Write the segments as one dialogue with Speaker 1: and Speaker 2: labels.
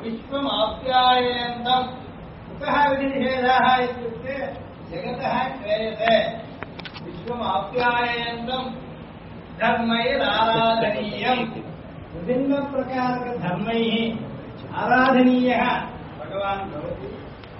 Speaker 1: विश्वमाप्यायन्तम् कुतः विधिनिषेधः इत्युक्ते जगतः क्रियते विश्वमाप्यायन्तम् धर्मैराराधनीयम् विभिन्न प्रकारक धर्मैः आराधनीयः भगवान् भवति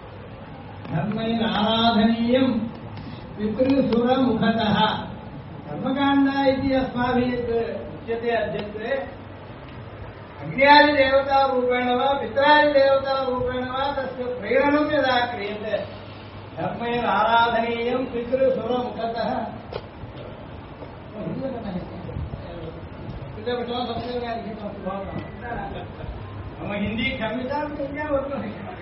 Speaker 1: धर्मैराराधनीयम् पितृसुरमुखतः कर्मकाण्ड इति अस्माभिः उच्यते अद्यत्वे अग्न्यादिदेवतारूपेण वा पित्रादिदेवतारूपेण वा तस्य प्रेरणं यदा क्रियते धर्मैराराधनीयं पितृसुरमुखतः मम हिंदी क्षम्यतां केवलं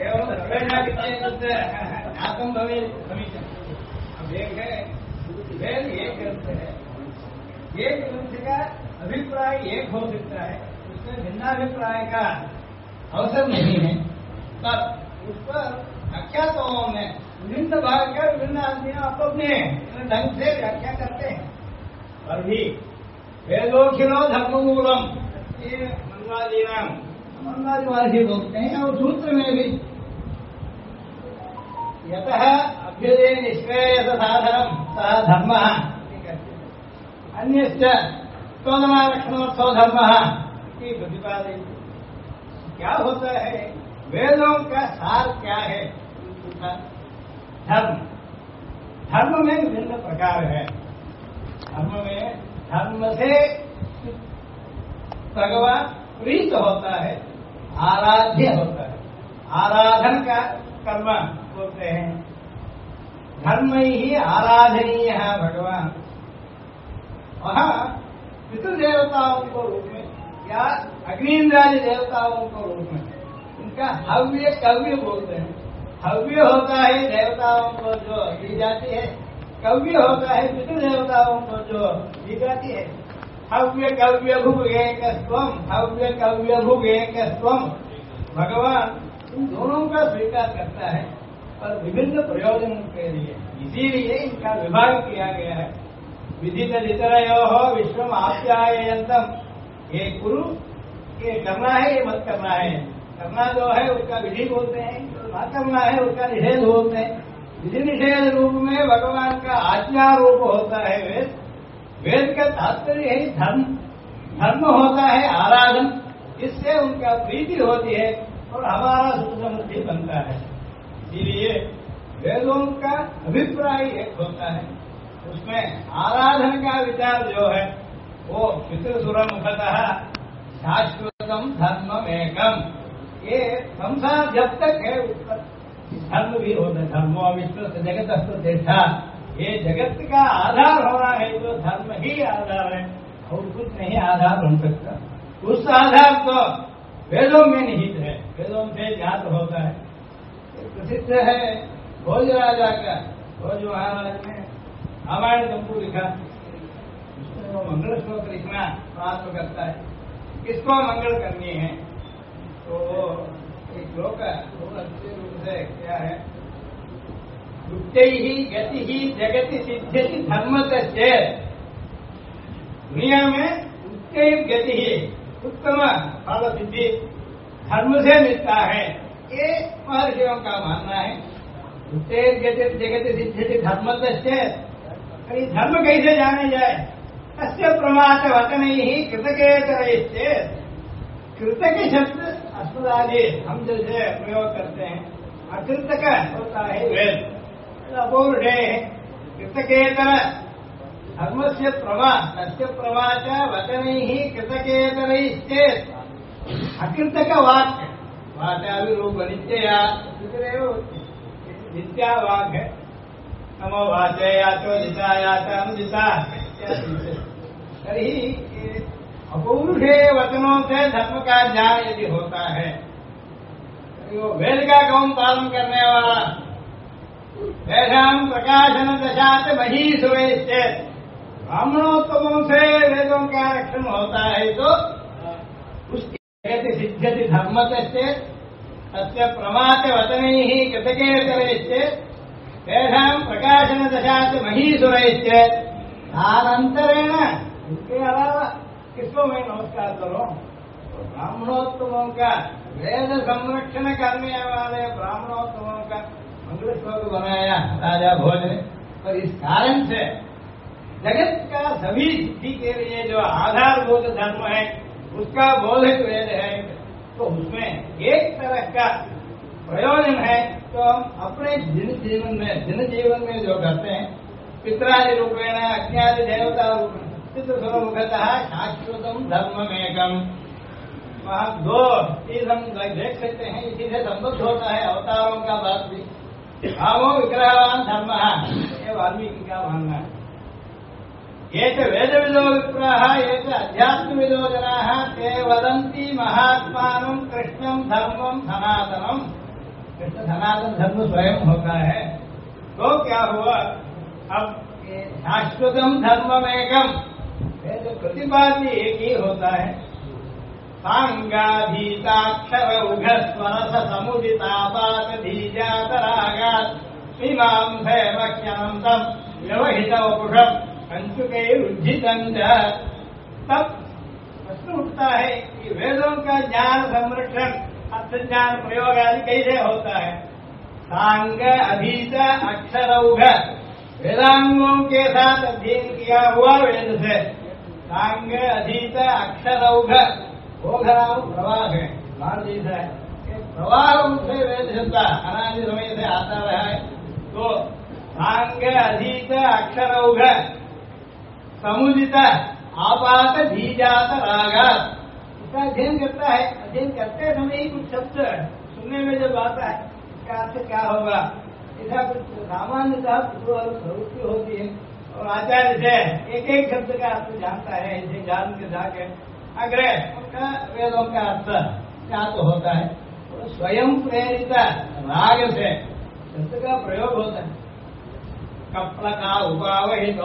Speaker 1: ज्ञातं भवेत् समीचीनम् अब एक है वेद एक ग्रंथ है एक ग्रंथ का अभिप्राय एक हो सकता है उसमें भिन्नाभिप्राय का अवसर नहीं है पर उस पर व्याख्याताओं में विभिन्न भाग का विभिन्न आदमी अपने ढंग से व्याख्या करते हैं और भी वेदोखिलो धर्ममूलम ये मनवादी बोलते हैं और सूत्र में भी यतः अभ्युदय निष्क्रेयस साधनम सह धर्म अन्यश्च स्तोदनालक्षणोत्सव धर्म की प्रतिपादित क्या होता है वेदों का सार क्या है धर्म धर्म में विभिन्न प्रकार है धर्म से भगवान प्रीत होता है आराध्य होता है आराधन का कर्म बोलते हैं धर्म ही आराधनीय है भगवान वहाँ पितृदेवताओं को रूप में या अग्निन्द्रादि देवताओं को रूप में उनका हव्य कव्य बोलते हैं हव्य होता है देवताओं को जो दी जाती है कव्य होता है पितृदेवताओं को जो दी जाती है हव्य कव्य भुग एक स्वम हव्य कव्य भुग एक स्वम भगवान इन दोनों का स्वीकार करता है और विभिन्न प्रयोजनों के लिए इसीलिए इनका विभाग किया गया है विदित इतरयो विश्वम आप्यायन्तम ये गुरु ये करना है ये मत करना है करना जो है उसका विधि बोलते हैं जो ना करना है उसका निषेध बोलते हैं विधि निषेध रूप में भगवान का आज्ञा रूप होता है वेद वेद का तात्पर्य है धर्म धर्म होता है आराधन इससे उनका प्रीति होती है और हमारा सुख समृद्धि बनता है इसीलिए वेदों का अभिप्राय एक होता है उसमें आराधन का विचार जो है वो पितृसुरमुखतः शाश्वतम धर्ममेकम ये संसार जब तक है उस पर धर्म भी होता है धर्मो विश्व जगत प्रतिष्ठा ये जगत का आधार होना है तो धर्म ही आधार है और कुछ नहीं आधार बन सकता उस आधार तो वेदों में निहित है वेदों से ज्ञात होता है प्रसिद्ध है भोज राजा का भोज महाराज ने रामायण तंबू लिखा उसमें वो मंगल श्लोक लिखना प्रारंभ करता है किसको मंगल करनी है तो वो एक श्लोक है बहुत अच्छे रूप से क्या है युक्ति ही गति ही जगति सिद्धि धर्मतस्य दुनिया में युक्ति गति ही उत्तम फल सिद्धि धर्म से मिलता है ये महर्षियों का मानना है युक्ति गति जगति सिद्धि धर्मतस्य धर्म कैसे जाने जाए तस्य प्रमाद वचन ही कृतकेतर कृतक शब्द अस्पताली हम जैसे प्रयोग करते हैं अकृतक होता है वेद अपौरुषे कृतकेतर धर्म से प्रमा तस्य प्रवाच वचन ही कृतकेतर अकृतक वाक्य वाचाभिरूप नित्या नित्या वाक् है नमो वाचया चोदिता अनुदिता तरी अपौरुषे वचनों से धर्म का ज्ञान यदि होता है वो वेद का कौन पालन करने वाला वेदाम प्रकाशन दशात मही सुरेश्चे ब्राह्मणोत्तमों से वेदों का रक्षण होता है तो उसकी सिद्ध्यति धर्मतस्य तस्य प्रमात वचन ही कृतकेतरेश्चे वेदाम प्रकाशन दशात मही सुरेश्चे अनंतरेण इसके अलावा किसको मैं नमस्कार करूं तो ब्राह्मणोत्तमों का वेद संरक्षण करने वाले ब्राह्मणोत्तमों का मंगल श्लोक बनाया राजा भोज ने। और इस कारण से जगत का सभी सिद्धि के लिए जो आधारभूत धर्म है उसका बोधक वेद है। तो उसमें एक तरह का प्रयोजन है तो हम अपने दिन जीवन में जो करते हैं पितरादि रूपेण अज्ञादि देवता रूपेण पितृस्वरूपतः शाश्वतम धर्ममेकम। वहाँ दो चीज हम देख सकते हैं, इसी से संबद्ध होता है अवतारों का बात भी। भावो विग्रहवान धर्म, ये वाल्मीकि का मानना है। ये च वेदविदो विप्राः ये च अध्यात्मविदो जनाः ते वदन्ति महात्मानं कृष्णं धर्मं सनातनम। कृष्ण सनातन धर्म स्वयं होता है। तो क्या हुआ, अब शाश्वतम धर्ममेकम, ये जो प्रतिपाद्य एक ही होता है। सांगाधीताक्षर उघस्वरस समुदितापात धीजातरागात् मीमांसेमख्यनन्तम् व्यवहितवपुषम् कंचुकैरुज्झितं च। तब प्रश्न उठता है कि वेदों का ज्ञान संरक्षण अर्थ ज्ञान प्रयोग आदि कैसे होता है। सांग अधीत अक्षरौघ, वेदांगों के साथ अध्ययन किया हुआ वेद से। सांग अधीत अक्षरौघ, ओघराम प्रवाह है, बाढ़ जैसा है, प्रवाह रूप से वेद शब्द अनादि समय से आता रहा है। तो सांग अधीत अक्षरौघ समुदित आपात धीजात रागात, इसका अध्ययन करता है। अध्ययन करते समय ही कुछ शब्द सुनने में जब आता है इसका अर्थ क्या होगा, ऐसा कुछ सामान्यतः प्रवृत्ति होती है। और आचार्य से एक एक शब्द का अर्थ जानता है, इसे जान के जाके अग्रह उनका वेदों का अर्थ क्या तो होता है। तो स्वयं प्रेरित राग से शब्द का प्रयोग होता है। कपल का उपावहित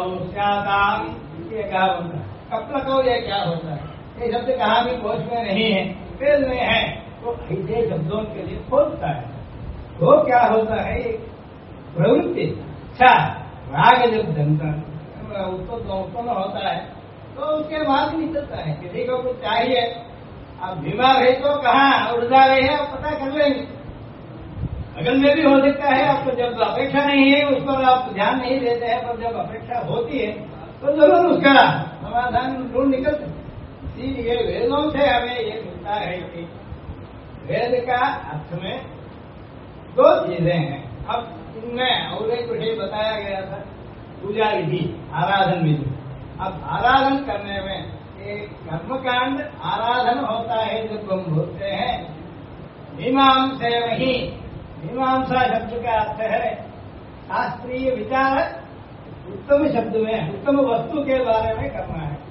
Speaker 1: ये कहा होता है। कपल को ये क्या होता है, ये शब्द कहाँ भी कोश में नहीं है, वेद में है। तो ऐसे शब्दों के लिए खोजता है। तो क्या होता है, प्रवृत्ति अच्छा राग जब जनता उत्पन्न होता है तो उसके बाद नहीं चलता है। किसी को कुछ चाहिए, आप बीमार है तो कहाँ उड़ जा रहे हैं आप पता कर लेंगे। अगल में भी हो सकता है, आपको जब अपेक्षा नहीं है उस पर आप ध्यान नहीं देते हैं, पर जब अपेक्षा होती है तो जरूर उसका समाधान ढूंढ निकलते हैं। इसीलिए वेदों से हमें ये मिलता है कि वेद का अर्थ में दो चीजें हैं। अब इनमें और एक विषय बताया गया था, पूजा विधि, आराधन विधि। अब आराधन करने में एक कर्मकांड आराधन होता है जब हम बोलते हैं मीमांसा नहीं। मीमांसा शब्द का अर्थ है शास्त्रीय विचार, उत्तम शब्द में उत्तम वस्तु के बारे में करना है।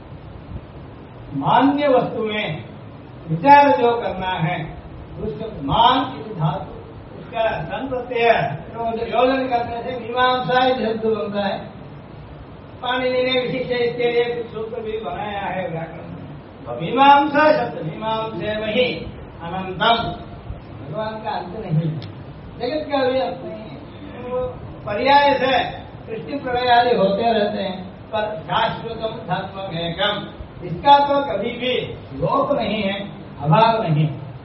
Speaker 1: मान्य वस्तु में विचार जो करना है उसको मान की धातु, उसका धन प्रत्यय योजन करने से मीमांसा शब्द बनता है। पाणिनि ने विशिष्ट इसके लिए कुछ सूत्र भी बनाया है व्याकरण में। तो मीमांसा शब्द मीमांसे वही अनंतम, भगवान का अंत नहीं, जगत का भी अंत नहीं है। वो पर्याय से सृष्टि प्रलय आदि होते रहते हैं, पर शाश्वतम धर्म एकम, इसका तो कभी भी लोप नहीं है, अभाव नहीं।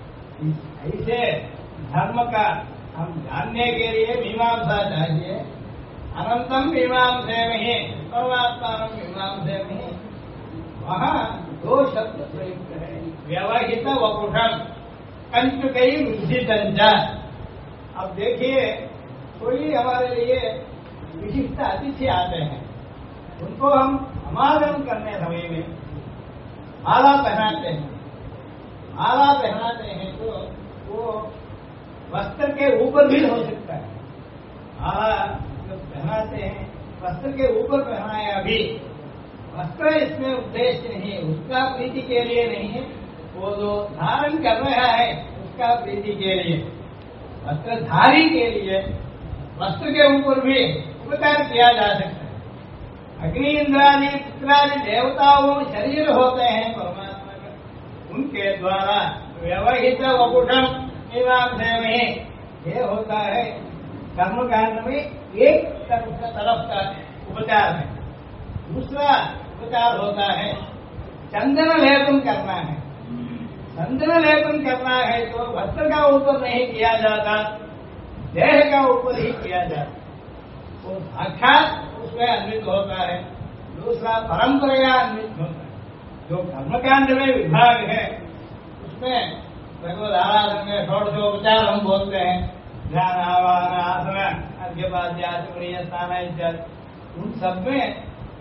Speaker 1: ऐसे धर्म का हम जानने के लिए मीमांसा चाहिए। अनंतम मीमांसे में, परमात्मा मीमांसे में, वहाँ दो शब्द प्रयुक्त है, व्यवहित वपुषम कंचुकई रुचितंच। अब देखिए, कोई हमारे लिए विशिष्ट अतिथि आते हैं, उनको हम समागम करने समय में माला पहनाते हैं। माला पहनाते हैं तो वो वस्त्र के ऊपर भी हो सकता है। माला जब पहनाते हैं वस्त्र के ऊपर पहनाया भी, वस्त्र इसमें उद्देश्य नहीं, उसका प्रीति के लिए नहीं है, वो जो धारण कर रहा है उसका प्रीति के लिए, वस्त्रधारी के लिए वस्त्र के ऊपर भी उपकार किया जा सकता है। अग्नि इंद्रादि पुत्रादि देवताओं शरीर होते हैं परमात्मा का, उनके द्वारा व्यवहित वपुषम मीमांसा में ये होता है। कर्मकांड में एक तरफ का उपचार है, दूसरा उपचार होता है चंदन लेपन करना है। चंदन लेपन करना है तो वस्त्र का ऊपर नहीं किया जाता, देह का ऊपर ही किया जाता, वो साक्षात उसमें अन्वित होता है। दूसरा परंपरा अन्वित होता है। जो कर्मकांड में विभाग है उसमें भगवत आराधन में षोडशोपचार हम बोलते हैं, ध्यान, आवाहन, आसन, अर्घ्यपाद्य, आचमनीय स्नान इत्यादि, उन सब में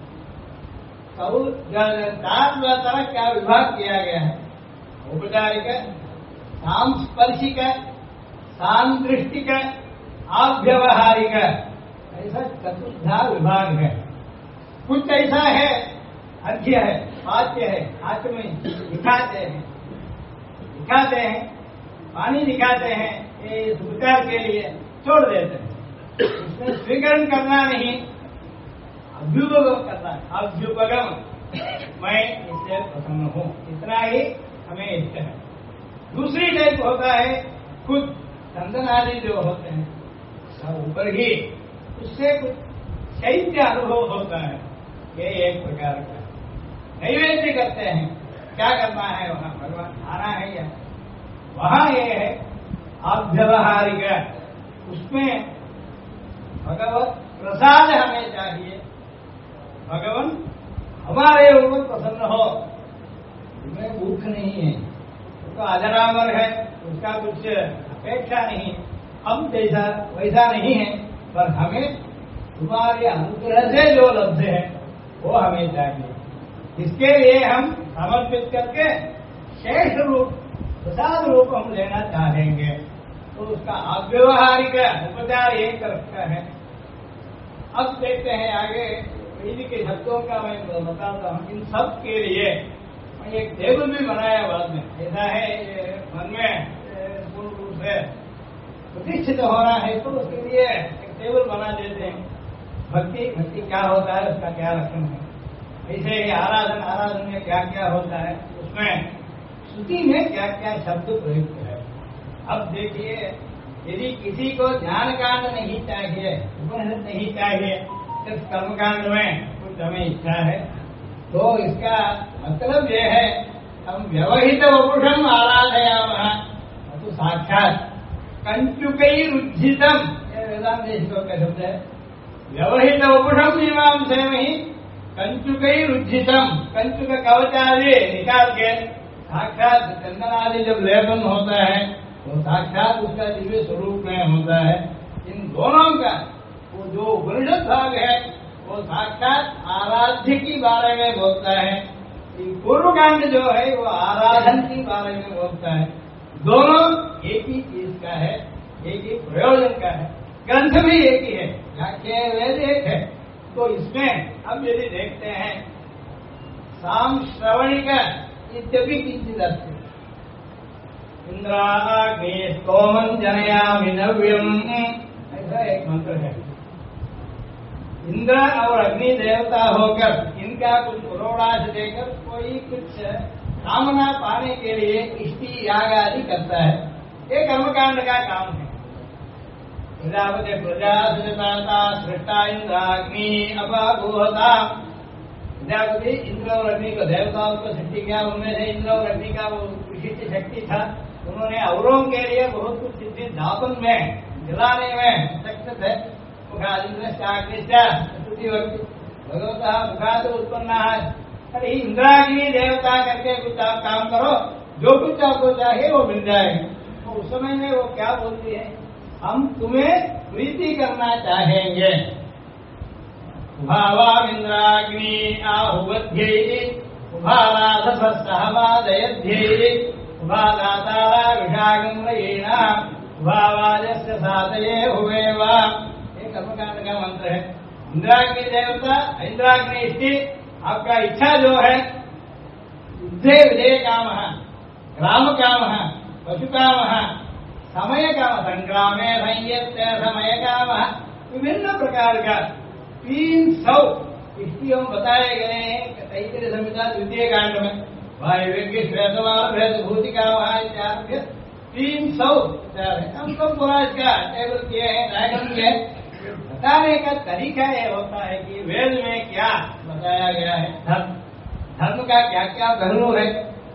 Speaker 1: चार तरह का विभाग किया गया है। औपचारिक, सांस्पर्शिक, सांदृष्टिक, आव्यवहारिक, ऐसा चतुर्धा विभाग है। कुछ ऐसा है, अर्घ्य है, पाद्य है, आचमनी दिखाते हैं, पानी दिखाते हैं, ये उपचार के लिए छोड़ देते हैं। इसमें स्वीकरण करना नहीं, अभ्युपगम करना है। अभ्युपगम, मैं इससे प्रसन्न हूँ, इतना ही हमें इष्ट है। दूसरी टाइप होता है खुद चंदन आदि जो होते हैं सब ऊपर ही, उससे कुछ शैत्य अनुभव होता है। ये एक प्रकार का नैवेद्य करते हैं। क्या करना है वहाँ, भगवान खाना है या वहाँ ये है अव्यवहारिक, उसमें भगवत प्रसाद हमें चाहिए, भगवान हमारे ऊपर प्रसन्न हो, उसमें भूख नहीं है, तो अजरामर है, उसका कुछ अपेक्षा नहीं, हम जैसा वैसा नहीं है, पर हमें तुम्हारे अनुग्रह से जो लब्ध है वो हमें चाहिए। इसके लिए हम समर्पित करके शेष रूप, प्रसाद रूप हम लेना चाहेंगे। तो उसका अव्यवहारिक उपचार एक रखा है। अब देखते हैं आगे वैदिक के शब्दों का मैं बताता हूँ। इन सब के लिए मैं एक टेबल भी बनाया बाद में, ऐसा है मन में पूर्ण रूप से प्रतिष्ठित होना है तो उसके लिए एक टेबल बना देते हैं। भक्ति क्या होता है, उसका क्या लक्षण है, ऐसे ही आराधन में क्या क्या होता है, उसमें श्रुति में क्या क्या शब्द प्रयुक्त है। अब देखिए, यदि किसी को ज्ञान कांड नहीं चाहिए, उपनिषद नहीं चाहिए, सिर्फ कर्मकांड में कुछ हमें इच्छा है, तो इसका मतलब यह है हम व्यवहित वपुषम आराधयामः, तो साक्षात कंचुकैरुज्झितम, यह वेदांत देशिकों का शब्द है। व्यवहित वपुषम मीमांसा में ही कंचुकैरुज्झितम, कंचुक कवच आदि निकाल के साक्षात चंदन आदि जब लेपन होता है तो साक्षात उसका दिव्य स्वरूप में होता है। इन दोनों का वो जो उपनिषद भाग है वो साक्षात आराध्य की बारे में बोलता है, पूर्व कांड जो है वो आराधन की बारे में बोलता है। दोनों एक ही चीज का है, एक ही प्रयोजन का है, ग्रंथ भी एक ही है, व्याख्या वेद एक है। तो इसमें अब यदि देखते हैं साम श्रवणिक इत्यपि किंचित अस्ति, इंद्राग्नि स्तोमं जनयामि नव्यम, ऐसा एक मंत्र है। इंद्र और अग्नि देवता होकर इनका कुछ पुरोडाश देकर कोई कुछ कामना पाने के लिए इष्टि याग आदि करता है। ये कर्मकांड का काम है। प्रजापति प्रजा सृजता सृष्टा इंद्राग्नि अपाभूता, प्रजापति इंद्र और अग्नि को देवताओं को सृष्टि किया, उनमें से इंद्र और अग्नि का वो विशिष्ट शक्ति था। उन्होंने औरों के लिए बहुत कुछ सिद्धि दापन में जलाने में सक्षम है। भगवता मुखाद उत्पन्न है, इंद्राग्नि देवता करके कुछ आप काम करो, जो कुछ आपको चाहिए वो मिल जाएगा। तो उस समय में वो क्या बोलती है, हम तुम्हें प्रीति करना चाहेंगे। उभावामिंद्राग्नि आहुवध्यै उभाराधसहमादयध्यै उभादातारा विषागं रयेणा उभावाजस्य सातये हुवेवा, ये कर्मकांड का मंत्र है। इंद्राग्नि देवता, इंद्राग्नि इष्टि, आपका इच्छा जो है युद्धे विजय काम, ग्राम काम, पशु काम, समय काम, संग्रामे संयत्य समय काम, विभिन्न प्रकार का 300 इष्टियों बताए गए हैं तैत्तिरीय संहिता द्वितीय कांड में। वायव्य श्वेतवार भेद भूति काम इत्यादि 300 हम सब पूरा इसका टेबल किए हैं, डायग्राम किए हैं। बताने का तरीका यह होता है कि वेद में क्या बताया गया है, धर्म का क्या क्या पहलू है,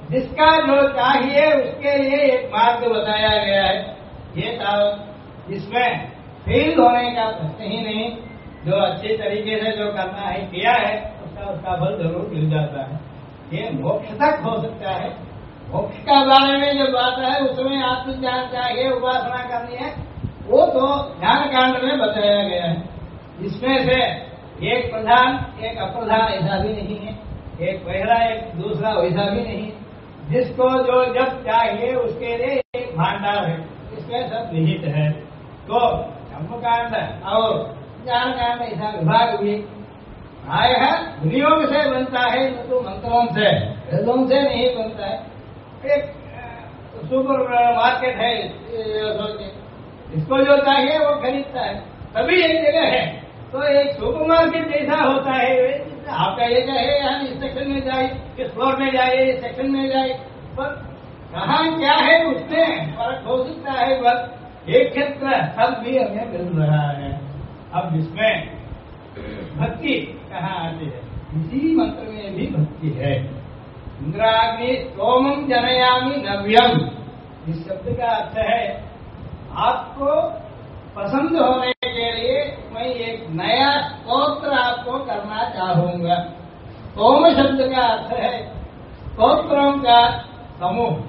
Speaker 1: जिसका जो चाहिए उसके लिए एक मार्ग बताया गया है। ये था जिसमें फेल होने का प्रश्न ही नहीं, जो अच्छी तरीके से जो करना है किया है उसका फल जरूर मिल जाता है। ये मोक्ष तक हो सकता है। मोक्ष का बारे में जो बात है उसमें आत्मज्ञान चाहिए, उपासना करनी है, वो तो ज्ञान कांड में बताया गया है। इसमें से एक प्रधान एक अप्रधान ऐसा भी नहीं है, एक पहला एक दूसरा वैसा भी नहीं। जिसको जो जब चाहिए उसके लिए एक भांडार है, इसमें सब निहित है। तो कर्मकांड और ज्ञान कांड ऐसा विभाग भी प्रायः विनियोग से बनता है, न तो मंत्रों से वेदों से नहीं बनता है। एक सुपर मार्केट है, इसको जो चाहिए वो खरीदता है, तभी एक जगह है। तो एक सुपर मार्केट जैसा होता है, आपका ये है हम इस सेक्शन में जाए, इस फ्लोर में जाइए, इस सेक्शन में जाए, पर कहाँ क्या है उसमें फर्क हो सकता है। बस एक क्षेत्र सब भी हमें मिल रहा है। अब इसमें भक्ति कहाँ आती है? इसी मंत्र में भी भक्ति है। इंद्राग्नि सोमम जनयामि नव्यम, इस शब्द का अर्थ है आपको पसंद होने के लिए मैं एक नया स्तोत्र आपको करना चाहूंगा। सोम शब्द का अर्थ है स्तोत्रों का समूह।